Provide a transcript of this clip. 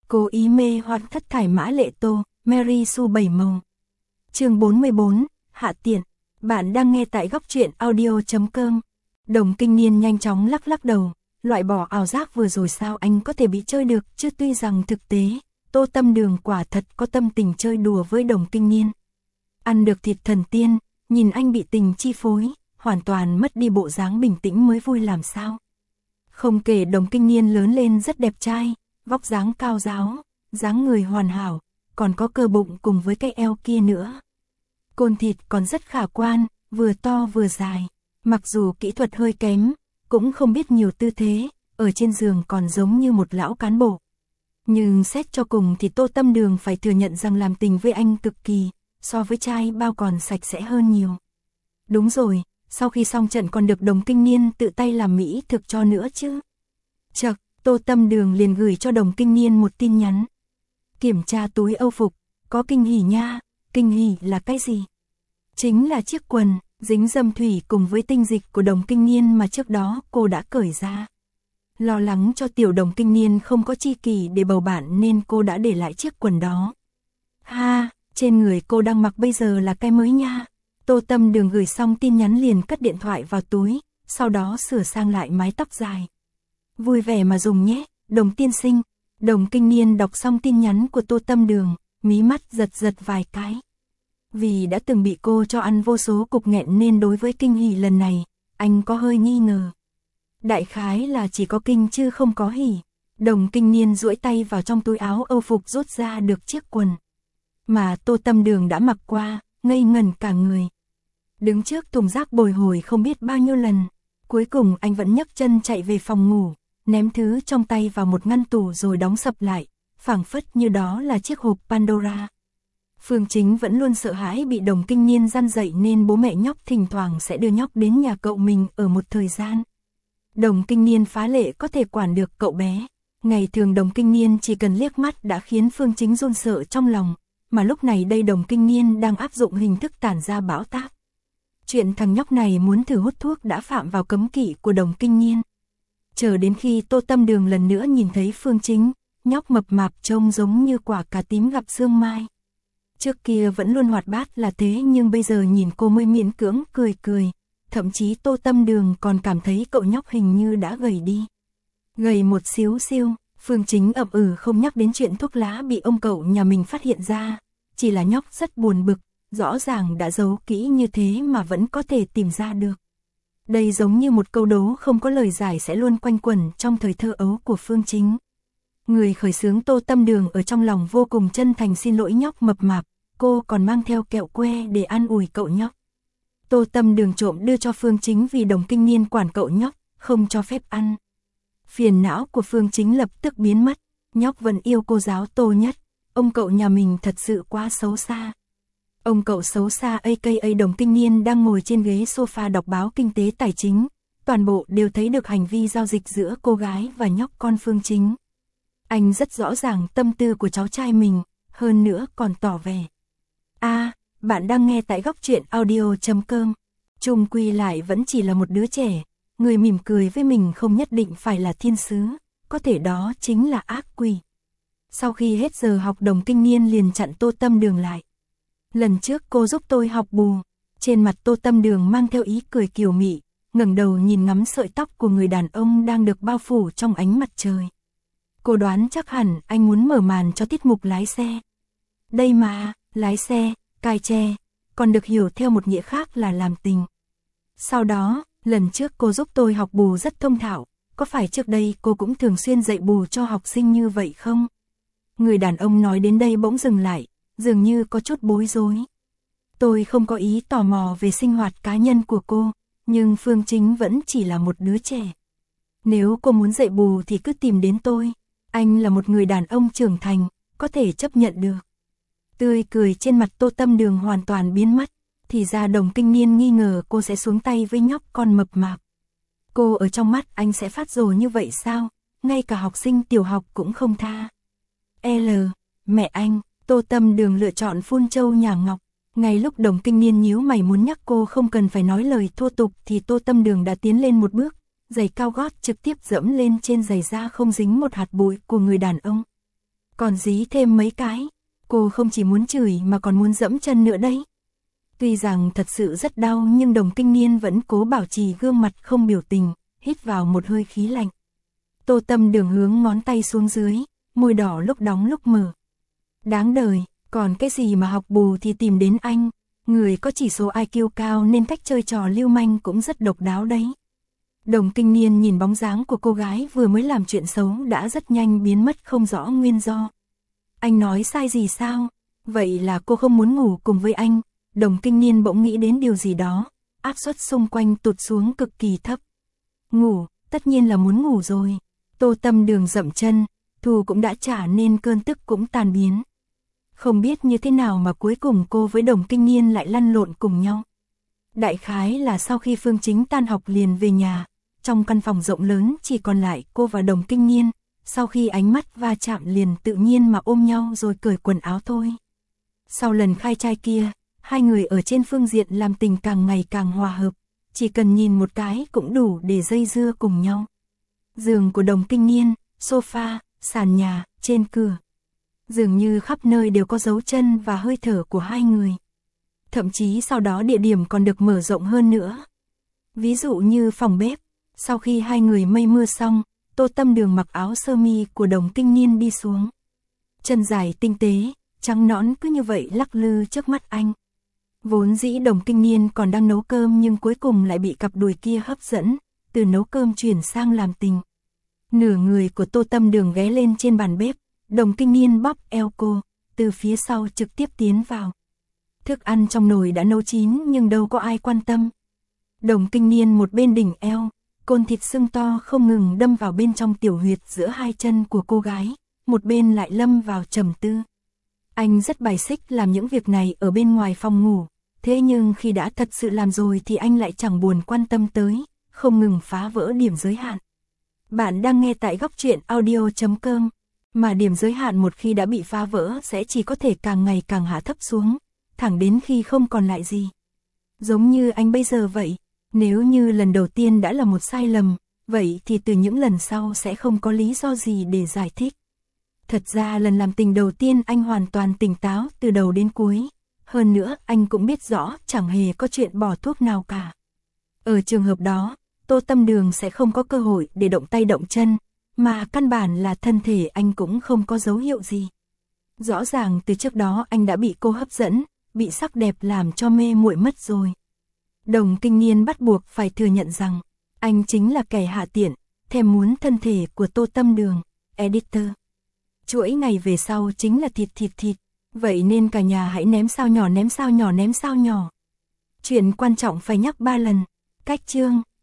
Cố ý mê hoặc thất thải mã lệ tô, Mary Sue bảy màu. Chương 44, hạ tiện. Bạn đang nghe tại góc truyện audio.com. Đồng Kinh Niên nhanh chóng lắc lắc đầu, loại bỏ ảo giác vừa rồi sao anh có thể bị chơi được chứ, tuy rằng thực tế, Tô Tâm Đường quả thật có tâm tình chơi đùa với Đồng Kinh Niên. Ăn được thịt thần tiên, nhìn anh bị tình chi phối, hoàn toàn mất đi bộ dáng bình tĩnh mới vui làm sao. Không kể Đồng Kinh Niên lớn lên rất đẹp trai, vóc dáng cao ráo, dáng người hoàn hảo, còn có cơ bụng cùng với cái eo kia nữa. Côn thịt còn rất khả quan, vừa to vừa dài, mặc dù kỹ thuật hơi kém, cũng không biết nhiều tư thế, ở trên giường còn giống như một lão cán bộ. Nhưng xét cho cùng thì Tô Tâm Đường phải thừa nhận rằng làm tình với anh cực kỳ, so với trai bao còn sạch sẽ hơn nhiều. Đúng rồi, sau khi xong trận còn được Đồng Kinh Niên tự tay làm mỹ thực cho nữa chứ. Chậc, Tô Tâm Đường liền gửi cho Đồng Kinh Niên một tin nhắn. Kiểm tra túi âu phục, có kinh hỉ nha. Kinh hỉ là cái gì? Chính là chiếc quần dính dâm thủy cùng với tinh dịch của Đồng Kinh Niên mà trước đó cô đã cởi ra. Lo lắng cho tiểu Đồng Kinh Niên không có chi kỷ để bầu bạn nên cô đã để lại chiếc quần đó. Ha, trên người cô đang mặc bây giờ là cái mới nha. Tô Tâm Đường gửi xong tin nhắn liền cất điện thoại vào túi, sau đó sửa sang lại mái tóc dài. Vui vẻ mà dùng nhé, Đồng tiên sinh. Đồng Kinh Niên đọc xong tin nhắn của Tô Tâm Đường, mí mắt giật giật vài cái. Vì đã từng bị cô cho ăn vô số cục nghẹn nên đối với kinh hỉ lần này, anh có hơi nghi ngờ. Đại khái là chỉ có kinh chứ không có hỉ. Đồng Kinh Niên duỗi tay vào trong túi áo âu phục rút ra được chiếc quần mà Tô Tâm Đường đã mặc qua, ngây ngẩn cả người. Đứng trước thùng rác bồi hồi không biết bao nhiêu lần, cuối cùng anh vẫn nhấc chân chạy về phòng ngủ, ném thứ trong tay vào một ngăn tủ rồi đóng sập lại, phảng phất như đó là chiếc hộp Pandora. Phương Chính vẫn luôn sợ hãi bị Đồng Kinh Niên răn dạy nên bố mẹ nhóc thỉnh thoảng sẽ đưa nhóc đến nhà cậu mình ở một thời gian. Đồng Kinh Niên phá lệ có thể quản được cậu bé. Ngày thường Đồng Kinh Niên chỉ cần liếc mắt đã khiến Phương Chính run sợ trong lòng, mà lúc này đây Đồng Kinh Niên đang áp dụng hình thức tản ra bão táp. Chuyện thằng nhóc này muốn thử hút thuốc đã phạm vào cấm kỵ của Đồng Kinh Niên. Chờ đến khi Tô Tâm Đường lần nữa nhìn thấy Phương Chính, nhóc mập mạp trông giống như quả cà tím gặp sương mai. Trước kia vẫn luôn hoạt bát là thế nhưng bây giờ nhìn cô mới miễn cưỡng cười cười, thậm chí Tô Tâm Đường còn cảm thấy cậu nhóc hình như đã gầy đi. Gầy một xíu xiu, Phương Chính ậm không nhắc đến chuyện thuốc lá bị ông cậu nhà mình phát hiện ra, chỉ là nhóc rất buồn bực, rõ ràng đã giấu kỹ như thế mà vẫn có thể tìm ra được. Đây giống như một câu đố không có lời giải sẽ luôn quanh quẩn trong thời thơ ấu của Phương Chính. Người khởi xướng Tô Tâm Đường ở trong lòng vô cùng chân thành xin lỗi nhóc mập mạp, cô còn mang theo kẹo que để an ủi cậu nhóc. Tô Tâm Đường trộm đưa cho Phương Chính vì Đồng Kinh Niên quản cậu nhóc, không cho phép ăn. Phiền não của Phương Chính lập tức biến mất, nhóc vẫn yêu cô giáo Tô nhất, ông cậu nhà mình thật sự quá xấu xa. Ông cậu xấu xa aka Đồng Kinh Niên đang ngồi trên ghế sofa đọc báo kinh tế tài chính, toàn bộ đều thấy được hành vi giao dịch giữa cô gái và nhóc con Phương Chính. Anh rất rõ ràng tâm tư của cháu trai mình, hơn nữa còn tỏ vẻ. Bạn đang nghe tại góc truyện audio.com. Chung quy lại vẫn chỉ là một đứa trẻ, người mỉm cười với mình không nhất định phải là thiên sứ, có thể đó chính là ác quỷ. Sau khi hết giờ học Đồng Kinh Niên liền chặn Tô Tâm Đường lại. Lần trước cô giúp tôi học bù, trên mặt Tô Tâm Đường mang theo ý cười kiều mị, ngẩng đầu nhìn ngắm sợi tóc của người đàn ông đang được bao phủ trong ánh mặt trời. Cô đoán chắc hẳn anh muốn mở màn cho tiết mục lái xe. Đây mà, lái xe, cai tre, còn được hiểu theo một nghĩa khác là làm tình. Sau đó, lần trước cô giúp tôi học bù rất thông thạo, có phải trước đây cô cũng thường xuyên dạy bù cho học sinh như vậy không? Người đàn ông nói đến đây bỗng dừng lại, dường như có chút bối rối. Tôi không có ý tò mò về sinh hoạt cá nhân của cô, nhưng Phương Chính vẫn chỉ là một đứa trẻ. Nếu cô muốn dạy bù thì cứ tìm đến tôi, anh là một người đàn ông trưởng thành, có thể chấp nhận được. Tươi cười trên mặt Tô Tâm Đường hoàn toàn biến mất, thì ra Đồng Kinh Niên nghi ngờ cô sẽ xuống tay với nhóc con mập mạp. Cô ở trong mắt anh sẽ phát rồ như vậy sao, ngay cả học sinh tiểu học cũng không tha. Mẹ anh, Tô Tâm Đường lựa chọn phun châu nhà ngọc. Ngay lúc Đồng Kinh Niên nhíu mày muốn nhắc cô không cần phải nói lời thô tục thì Tô Tâm Đường đã tiến lên một bước, giày cao gót trực tiếp dẫm lên trên giày da không dính một hạt bụi của người đàn ông. còn dí thêm mấy cái. Cô không chỉ muốn chửi mà còn muốn dẫm chân nữa đấy. Tuy rằng thật sự rất đau nhưng Đồng Kinh Niên vẫn cố bảo trì gương mặt không biểu tình, hít vào một hơi khí lạnh. Tô Tâm Đường hướng ngón tay xuống dưới, môi đỏ lúc đóng lúc mở. Đáng đời, còn cái gì mà học bù thì tìm đến anh, người có chỉ số IQ cao nên cách chơi trò lưu manh cũng rất độc đáo đấy. Đồng Kinh Niên nhìn bóng dáng của cô gái vừa mới làm chuyện xấu đã rất nhanh biến mất không rõ nguyên do. Anh nói sai gì sao? Vậy là cô không muốn ngủ cùng với anh. Đồng Kinh Niên bỗng nghĩ đến điều gì đó, áp suất xung quanh tụt xuống cực kỳ thấp. Ngủ, tất nhiên là muốn ngủ rồi. Tô Tâm Đường dậm chân, thù cũng đã trả nên cơn tức cũng tan biến. Không biết như thế nào mà cuối cùng cô với Đồng Kinh Niên lại lăn lộn cùng nhau. Đại khái là sau khi Phương Chính tan học liền về nhà, trong căn phòng rộng lớn chỉ còn lại cô và Đồng Kinh Niên, sau khi ánh mắt va chạm liền tự nhiên mà ôm nhau rồi cởi quần áo thôi. Sau lần khai trai kia, hai người ở trên phương diện làm tình càng ngày càng hòa hợp, chỉ cần nhìn một cái cũng đủ để dây dưa cùng nhau. Giường của Đồng Kinh Niên, sofa, sàn nhà, trên cửa. Dường như khắp nơi đều có dấu chân và hơi thở của hai người. Thậm chí sau đó địa điểm còn được mở rộng hơn nữa. Ví dụ như phòng bếp, sau khi hai người mây mưa xong, Tô Tâm Đường mặc áo sơ mi của Đồng Kinh Niên đi xuống. Chân dài tinh tế, trắng nõn cứ như vậy lắc lư trước mắt anh. Vốn dĩ Đồng Kinh Niên còn đang nấu cơm nhưng cuối cùng lại bị cặp đùi kia hấp dẫn, từ nấu cơm chuyển sang làm tình. Nửa người của Tô Tâm Đường ghé lên trên bàn bếp, Đồng Kinh Niên bóp eo cô, từ phía sau trực tiếp tiến vào. Thức ăn trong nồi đã nấu chín nhưng đâu có ai quan tâm. Đồng Kinh Niên một bên đỉnh eo, côn thịt sưng to không ngừng đâm vào bên trong tiểu huyệt giữa hai chân của cô gái, một bên lại lâm vào trầm tư. Anh rất bài xích làm những việc này ở bên ngoài phòng ngủ, thế nhưng khi đã thật sự làm rồi thì anh lại chẳng buồn quan tâm tới, không ngừng phá vỡ điểm giới hạn. Bạn đang nghe tại góc truyện audio.com, mà điểm giới hạn một khi đã bị phá vỡ sẽ chỉ có thể càng ngày càng hạ thấp xuống, thẳng đến khi không còn lại gì. Giống như anh bây giờ vậy, nếu như lần đầu tiên đã là một sai lầm, vậy thì từ những lần sau sẽ không có lý do gì để giải thích. Thật ra lần làm tình đầu tiên anh hoàn toàn tỉnh táo từ đầu đến cuối, hơn nữa anh cũng biết rõ chẳng hề có chuyện bỏ thuốc nào cả. Ở trường hợp đó, Tô Tâm Đường sẽ không có cơ hội để động tay động chân, mà căn bản là thân thể anh cũng không có dấu hiệu gì. Rõ ràng từ trước đó anh đã bị cô hấp dẫn, bị sắc đẹp làm cho mê muội mất rồi. Đồng Kinh Niên bắt buộc phải thừa nhận rằng, anh chính là kẻ hạ tiện, thèm muốn thân thể của Tô Tâm Đường, editor. Chuỗi ngày về sau chính là thịt, vậy nên cả nhà hãy ném sao nhỏ ném sao nhỏ ném sao nhỏ. Chuyện quan trọng phải nhắc 3 lần, cách chương.